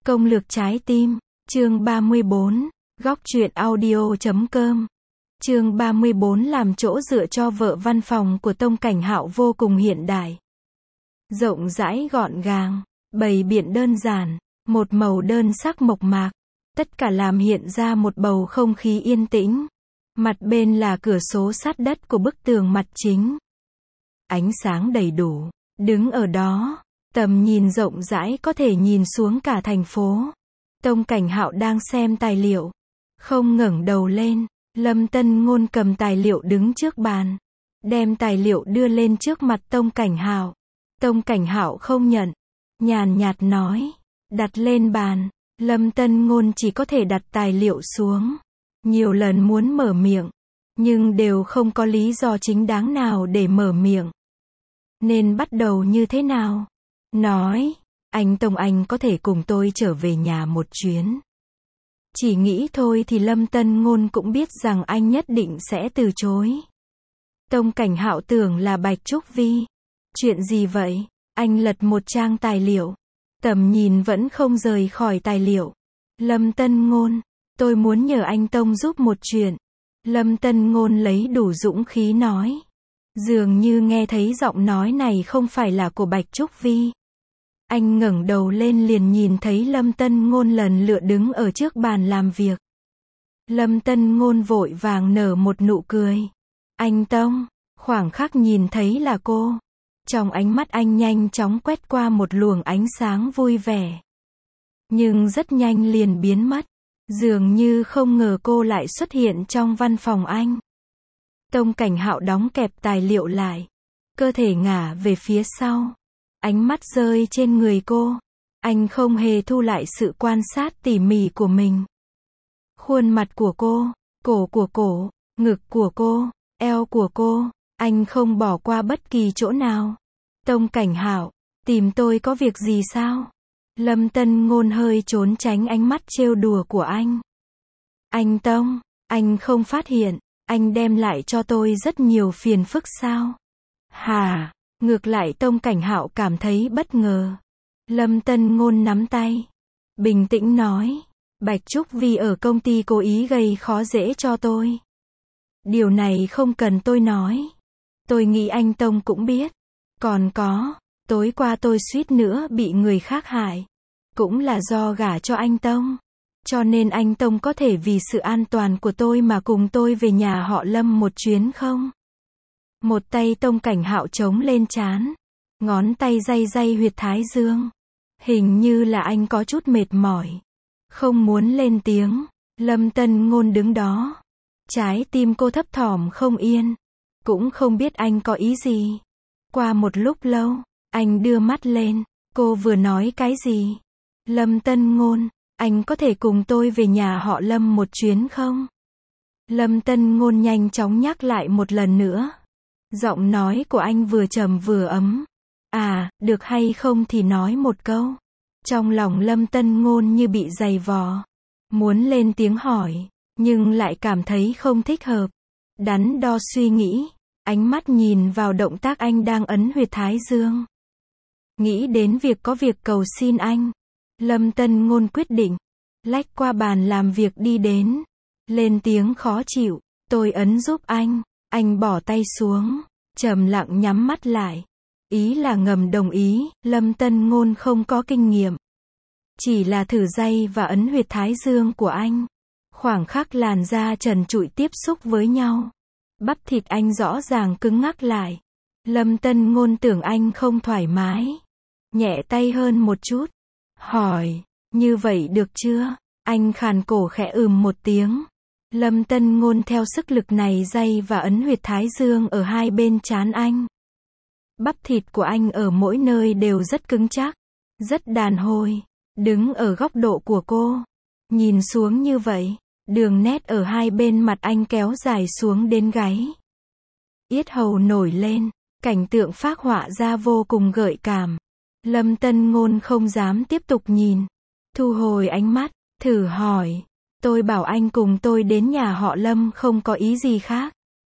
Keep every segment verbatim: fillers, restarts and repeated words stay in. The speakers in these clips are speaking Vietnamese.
Công lược trái tim, chương ba mươi bốn, góc truyện audio chấm com. Chương ba mươi bốn làm chỗ dựa cho vợ. Văn phòng của Tông Cảnh Hạo vô cùng hiện đại. Rộng rãi gọn gàng, bày biện đơn giản, một màu đơn sắc mộc mạc, tất cả làm hiện ra một bầu không khí yên tĩnh. Mặt bên là cửa sổ sát đất của bức tường mặt chính. Ánh sáng đầy đủ, đứng ở đó, tầm nhìn rộng rãi có thể nhìn xuống cả thành phố. Tông Cảnh Hạo đang xem tài liệu, không ngẩng đầu lên. Lâm Tân Ngôn cầm tài liệu đứng trước bàn, đem tài liệu đưa lên trước mặt Tông Cảnh Hạo. Tông Cảnh Hạo không nhận, nhàn nhạt nói, đặt lên bàn. Lâm Tân Ngôn chỉ có thể đặt tài liệu xuống. Nhiều lần muốn mở miệng, nhưng đều không có lý do chính đáng nào để mở miệng. Nên bắt đầu như thế nào? Nói, anh Tông, anh có thể cùng tôi trở về nhà một chuyến. Chỉ nghĩ thôi thì Lâm Tân Ngôn cũng biết rằng anh nhất định sẽ từ chối. Tông Cảnh Hạo tưởng là Bạch Trúc Vi. Chuyện gì vậy? Anh lật một trang tài liệu, tầm nhìn vẫn không rời khỏi tài liệu. Lâm Tân Ngôn, tôi muốn nhờ anh Tông giúp một chuyện. Lâm Tân Ngôn lấy đủ dũng khí nói. Dường như nghe thấy giọng nói này không phải là của Bạch Trúc Vi. Anh ngẩng đầu lên liền nhìn thấy Lâm Tân Ngôn lần lượt đứng ở trước bàn làm việc. Lâm Tân Ngôn vội vàng nở một nụ cười. Anh Tông, khoảng khắc nhìn thấy là cô. Trong ánh mắt anh nhanh chóng quét qua một luồng ánh sáng vui vẻ. Nhưng rất nhanh liền biến mất. Dường như không ngờ cô lại xuất hiện trong văn phòng anh. Tông Cảnh Hạo đóng kẹp tài liệu lại, cơ thể ngả về phía sau. Ánh mắt rơi trên người cô. Anh không hề thu lại sự quan sát tỉ mỉ của mình. Khuôn mặt của cô, cổ của cổ, ngực của cô, eo của cô, anh không bỏ qua bất kỳ chỗ nào. Tông Cảnh Hạo, tìm tôi có việc gì sao? Lâm Tân Ngôn hơi trốn tránh ánh mắt trêu đùa của anh. Anh Tông, anh không phát hiện, anh đem lại cho tôi rất nhiều phiền phức sao? Hà, ngược lại Tông Cảnh Hạo cảm thấy bất ngờ. Lâm Tân Ngôn nắm tay, bình tĩnh nói, Bạch Trúc Vi ở công ty cố ý gây khó dễ cho tôi. Điều này không cần tôi nói. Tôi nghĩ anh Tông cũng biết. Còn có, tối qua tôi suýt nữa bị người khác hại. Cũng là do gả cho anh Tông. Cho nên anh Tông có thể vì sự an toàn của tôi mà cùng tôi về nhà họ Lâm một chuyến không? Một tay Tông Cảnh Hạo chống lên trán, ngón tay day day huyệt thái dương. Hình như là anh có chút mệt mỏi, không muốn lên tiếng. Lâm Tân Ngôn đứng đó, trái tim cô thấp thỏm không yên, cũng không biết anh có ý gì. Qua một lúc lâu, anh đưa mắt lên, cô vừa nói cái gì? Lâm Tân Ngôn, anh có thể cùng tôi về nhà họ Lâm một chuyến không? Lâm Tân Ngôn nhanh chóng nhắc lại một lần nữa. Giọng nói của anh vừa trầm vừa ấm. À, được hay không thì nói một câu. Trong lòng Lâm Tân Ngôn như bị giày vò. Muốn lên tiếng hỏi, nhưng lại cảm thấy không thích hợp. Đắn đo suy nghĩ, ánh mắt nhìn vào động tác anh đang ấn huyệt thái dương. Nghĩ đến việc có việc cầu xin anh. Lâm Tân Ngôn quyết định, lách qua bàn làm việc đi đến. Lên tiếng khó chịu, tôi ấn giúp anh. Anh bỏ tay xuống, trầm lặng nhắm mắt lại. Ý là ngầm đồng ý. Lâm Tân Ngôn không có kinh nghiệm, chỉ là thử day và ấn huyệt thái dương của anh. Khoảng khắc làn da trần trụi tiếp xúc với nhau, bắp thịt anh rõ ràng cứng ngắc lại. Lâm Tân Ngôn tưởng anh không thoải mái, nhẹ tay hơn một chút, hỏi, như vậy được chưa? Anh khàn cổ khẽ ừm một tiếng. Lâm Tân Ngôn theo sức lực này day và ấn huyệt thái dương ở hai bên trán anh. Bắp thịt của anh ở mỗi nơi đều rất cứng chắc, rất đàn hồi. Đứng ở góc độ của cô, nhìn xuống như vậy, đường nét ở hai bên mặt anh kéo dài xuống đến gáy. Yết hầu nổi lên, cảnh tượng phác họa ra vô cùng gợi cảm. Lâm Tân Ngôn không dám tiếp tục nhìn, thu hồi ánh mắt, thử hỏi, tôi bảo anh cùng tôi đến nhà họ Lâm không có ý gì khác.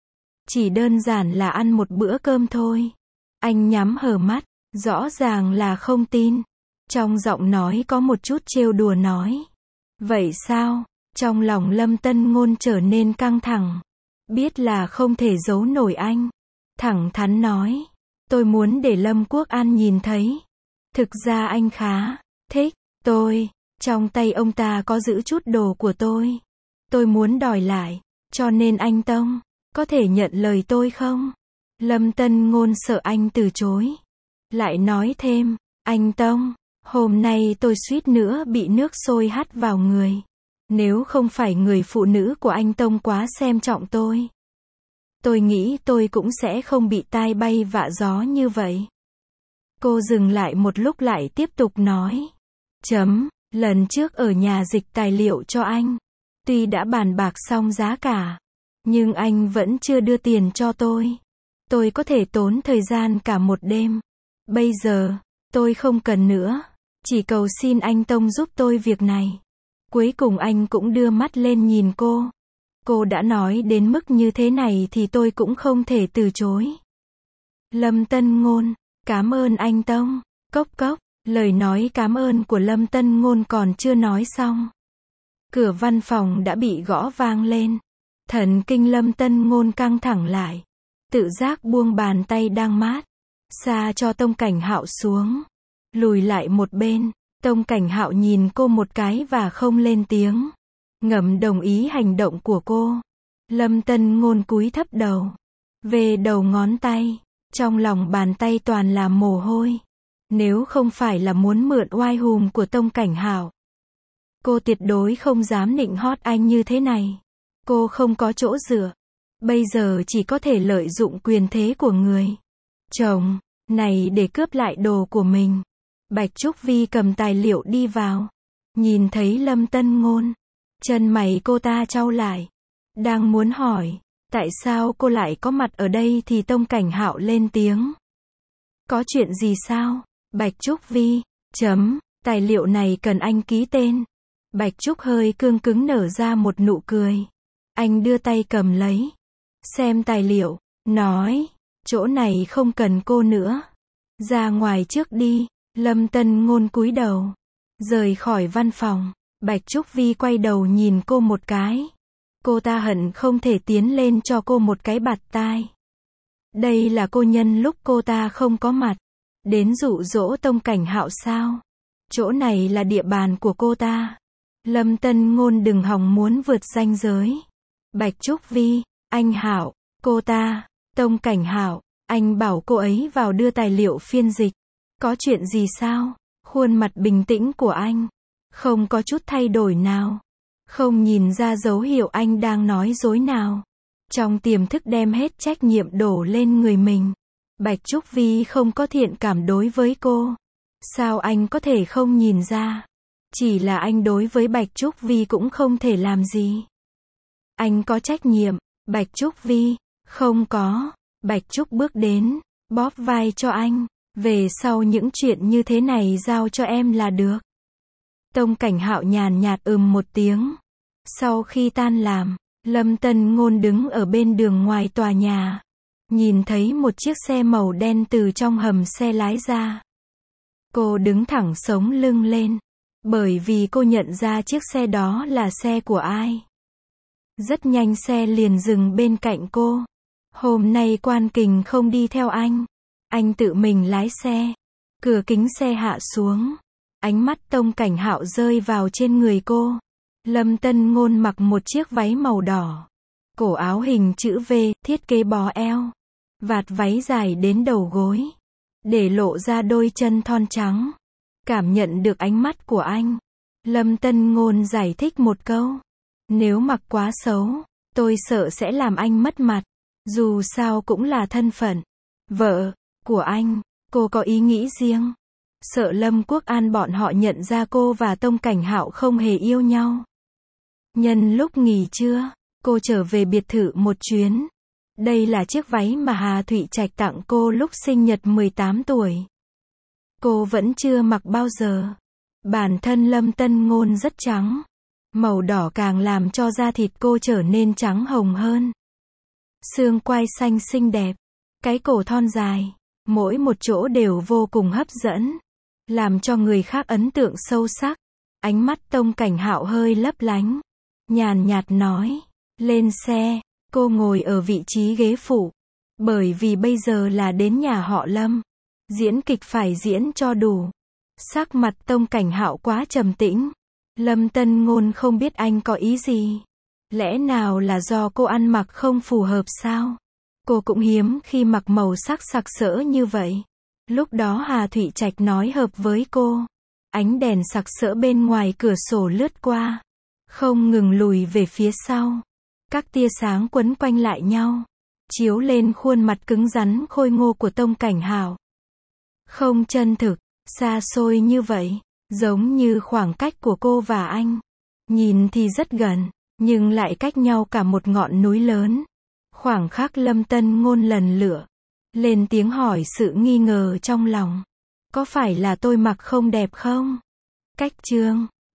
Chỉ đơn giản là ăn một bữa cơm thôi. Anh nhắm hờ mắt, rõ ràng là không tin. Trong giọng nói có một chút trêu đùa nói. Vậy sao? Trong lòng Lâm Tân Ngôn trở nên căng thẳng. Biết là không thể giấu nổi anh. Thẳng thắn nói. Tôi muốn để Lâm Quốc An nhìn thấy. Thực ra anh khá thích tôi. Trong tay ông ta có giữ chút đồ của tôi. Tôi muốn đòi lại. Cho nên anh Tông, có thể nhận lời tôi không? Lâm Tân Ngôn sợ anh từ chối. Lại nói thêm, anh Tông, hôm nay tôi suýt nữa bị nước sôi hắt vào người. Nếu không phải người phụ nữ của anh Tông quá xem trọng tôi, tôi nghĩ tôi cũng sẽ không bị tai bay vạ gió như vậy. Cô dừng lại một lúc lại tiếp tục nói. Chấm, lần trước ở nhà dịch tài liệu cho anh. Tuy đã bàn bạc xong giá cả, nhưng anh vẫn chưa đưa tiền cho tôi. Tôi có thể tốn thời gian cả một đêm. Bây giờ, tôi không cần nữa. Chỉ cầu xin anh Tông giúp tôi việc này. Cuối cùng anh cũng đưa mắt lên nhìn cô. Cô đã nói đến mức như thế này thì tôi cũng không thể từ chối. Lâm Tân Ngôn, cảm ơn anh Tông. Cốc cốc, lời nói cảm ơn của Lâm Tân Ngôn còn chưa nói xong. Cửa văn phòng đã bị gõ vang lên. Thần kinh Lâm Tân Ngôn căng thẳng lại. Tự giác buông bàn tay đang mát. Xa cho Tông Cảnh Hạo xuống. Lùi lại một bên. Tông Cảnh Hạo nhìn cô một cái và không lên tiếng. Ngầm đồng ý hành động của cô. Lâm Tân Ngôn cúi thấp đầu. Về đầu ngón tay. Trong lòng bàn tay toàn là mồ hôi. Nếu không phải là muốn mượn oai hùm của Tông Cảnh Hạo, cô tuyệt đối không dám nịnh hót anh như thế này. Cô không có chỗ dựa. Bây giờ chỉ có thể lợi dụng quyền thế của người chồng này để cướp lại đồ của mình. Bạch Trúc Vi cầm tài liệu đi vào. Nhìn thấy Lâm Tân Ngôn. Chân mày cô ta chau lại. Đang muốn hỏi, tại sao cô lại có mặt ở đây thì Tông Cảnh Hạo lên tiếng. Có chuyện gì sao? Bạch Trúc Vi, chấm, tài liệu này cần anh ký tên. Bạch Trúc hơi cương cứng nở ra một nụ cười. Anh đưa tay cầm lấy. Xem tài liệu, nói, chỗ này không cần cô nữa. Ra ngoài trước đi. Lâm Tân Ngôn cúi đầu. Rời khỏi văn phòng. Bạch Trúc Vi quay đầu nhìn cô một cái. Cô ta hận không thể tiến lên cho cô một cái bạt tai. Đây là cô nhân lúc cô ta không có mặt. Đến dụ dỗ Tông Cảnh Hạo sao? Chỗ này là địa bàn của cô ta. Lâm Tân Ngôn đừng hòng muốn vượt ranh giới. Bạch Trúc Vi, anh Hạo, cô ta, Tông Cảnh Hạo, anh bảo cô ấy vào đưa tài liệu phiên dịch. Có chuyện gì sao? Khuôn mặt bình tĩnh của anh không có chút thay đổi nào. Không nhìn ra dấu hiệu anh đang nói dối nào. Trong tiềm thức đem hết trách nhiệm đổ lên người mình. Bạch Trúc Vi không có thiện cảm đối với cô. Sao anh có thể không nhìn ra? Chỉ là anh đối với Bạch Trúc Vi cũng không thể làm gì. Anh có trách nhiệm. Bạch Trúc Vi, không có. Bạch Trúc bước đến, bóp vai cho anh. Về sau những chuyện như thế này giao cho em là được. Tông Cảnh Hạo nhàn nhạt ừm một tiếng. Sau khi tan làm, Lâm Tân Ngôn đứng ở bên đường ngoài tòa nhà. Nhìn thấy một chiếc xe màu đen từ trong hầm xe lái ra. Cô đứng thẳng sống lưng lên. Bởi vì cô nhận ra chiếc xe đó là xe của ai. Rất nhanh xe liền dừng bên cạnh cô. Hôm nay Quan Kình không đi theo anh. Anh tự mình lái xe. Cửa kính xe hạ xuống. Ánh mắt Tông Cảnh Hạo rơi vào trên người cô. Lâm Tân Ngôn mặc một chiếc váy màu đỏ. Cổ áo hình chữ V, thiết kế bó eo. Vạt váy dài đến đầu gối. Để lộ ra đôi chân thon trắng. Cảm nhận được ánh mắt của anh. Lâm Tân Ngôn giải thích một câu. Nếu mặc quá xấu, tôi sợ sẽ làm anh mất mặt. Dù sao cũng là thân phận vợ của anh. Cô có ý nghĩ riêng. Sợ Lâm Quốc An bọn họ nhận ra cô và Tông Cảnh Hạo không hề yêu nhau. Nhân lúc nghỉ trưa, cô trở về biệt thự một chuyến. Đây là chiếc váy mà Hà Thụy Trạch tặng cô lúc sinh nhật mười tám tuổi. Cô vẫn chưa mặc bao giờ. Bản thân Lâm Tân Ngôn rất trắng. Màu đỏ càng làm cho da thịt cô trở nên trắng hồng hơn. Xương quai xanh xinh đẹp. Cái cổ thon dài. Mỗi một chỗ đều vô cùng hấp dẫn. làm cho người khác ấn tượng sâu sắc. Ánh mắt Tông Cảnh Hạo hơi lấp lánh, nhàn nhạt nói, lên xe. Cô ngồi ở vị trí ghế phụ, bởi vì bây giờ là đến nhà họ Lâm, diễn kịch phải diễn cho đủ. Sắc mặt Tông Cảnh Hạo quá trầm tĩnh. Lâm Tân Ngôn không biết anh có ý gì. Lẽ nào là do cô ăn mặc không phù hợp sao? Cô cũng hiếm khi mặc màu sắc sặc sỡ như vậy. Lúc đó Hà Thụy Trạch nói hợp với cô. Ánh đèn sặc sỡ bên ngoài cửa sổ lướt qua, không ngừng lùi về phía sau. Các tia sáng quấn quanh lại nhau, chiếu lên khuôn mặt cứng rắn khôi ngô của Tông Cảnh Hạo. Không chân thực, xa xôi như vậy, giống như khoảng cách của cô và anh. Nhìn thì rất gần, nhưng lại cách nhau cả một ngọn núi lớn. Khoảng khắc Lâm Tân Ngôn lần lửa lên tiếng hỏi sự nghi ngờ trong lòng. Có phải là tôi mặc không đẹp không? Cách chương